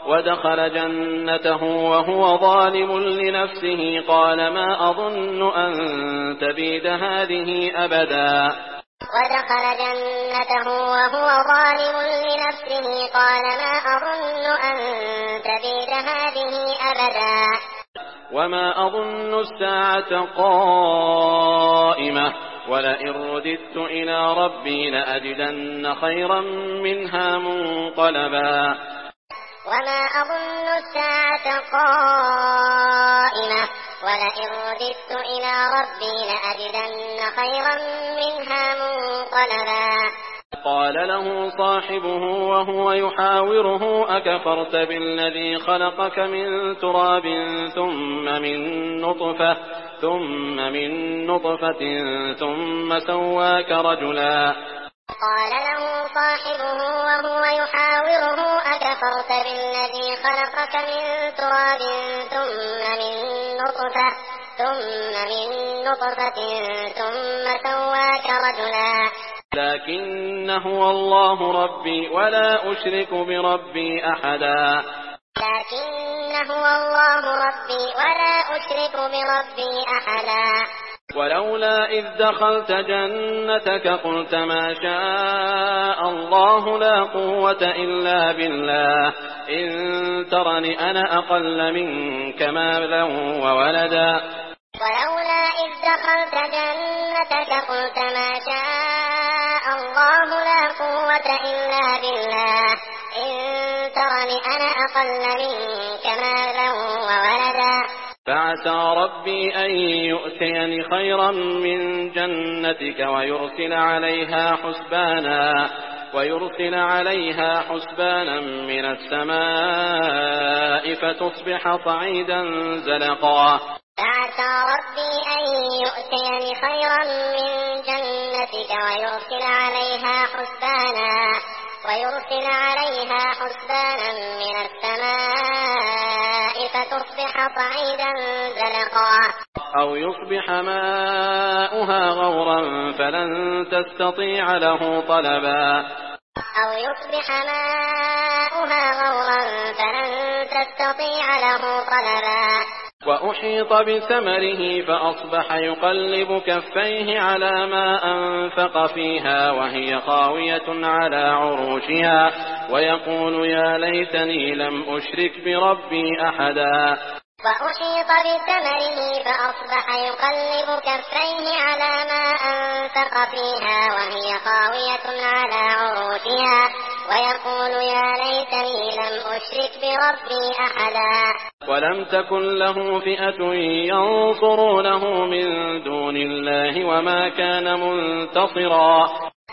ودخل جنته وهو ظالم لنفسه قال ما أظن أن تبيد هذه أبدا. ودخل جنته وهو ظالم لنفسه قال ما أظن أن تبيد هذه أبدا. وما أظن الساعة قائمة ولئن رددت إلى ربي لأجدن خيرا منها منقلبا. وما أظن الساعة قائمة ولئن رددت إلى ربي لأجدن خيرا منها منقلبا. قال له صاحبه وهو يحاوره أكفرت بالذي خلقك من تراب ثم من نطفة ثم سواك رجلا. قال له صاحبه وهو يحاوره أكفرت بالذي خلقك من تراب ثم من نطفة ثم سواك رجلا. لكن هو الله ربي ولا أشرك بربي أحدا. لكن هو الله ربي ولا أشرك بربي أحدا. ولولا إذ دخلت جنتك قلت ما شاء الله لا قوة إلا بالله إن ترني أنا أقل منك مالا وولدا. ولولا إذ دخلت جنتك قلت ما شاء الله لا قوة إلا بالله إن ترني أنا أقل منك مالا وولدا. فعسى ربي أن يؤتيني خيرا من جنتك ويرسل عليها حسبانا من السماء فتصبح صعيدا زلقا. فعسى ربي أن يؤتيني خيرا من جنتك ويرسل عليها حسبانا من السماء فتصبح صعيدا زلقا. أو يصبح ماؤها غورا فلن تستطيع له طلبا. وأحيط بثمره فأصبح يقلب كفيه على ما أنفق فيها وهي خاوية على عروشها ويقول يا ليتني لم أشرك بربي أحدا. وأحيط بثمره فأصبح يقلب كفيه على ما أنفق فيها وهي خاوية على عروشها ويقول يا ليتني لم أشرك بربي أحدا. ولم تكن له فئة ينصرونه من دون الله وما كان منتصرا.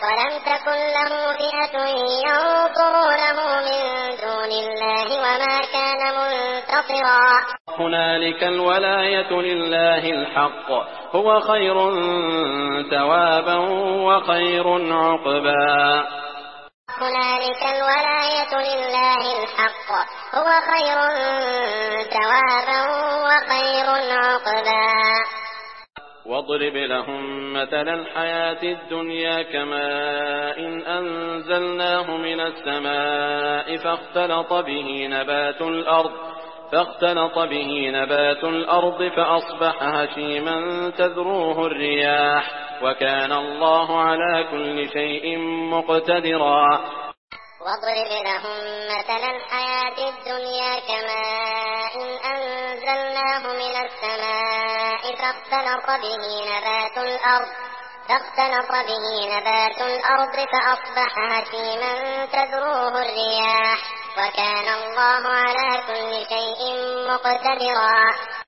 هنالك الولاية لله الحق هو خير ثوابا وخير عقبا. هنالك الولاية لله الحق هو خير ثوابا وخير عقبا. واضرب لهم مثل الحياة الدنيا كماء أنزلناه من السماء فاختلط به نبات الأرض فأصبح هشيما تذروه الرياح وكان الله على كل شيء مقتدرا. واضرب لهم مثل الحياة الدنيا كماء أنزلناه من السماء فاختلط به نبات الأرض فأصبح هشيما تذروه الرياح وكان الله على كل شيء مقتدرا.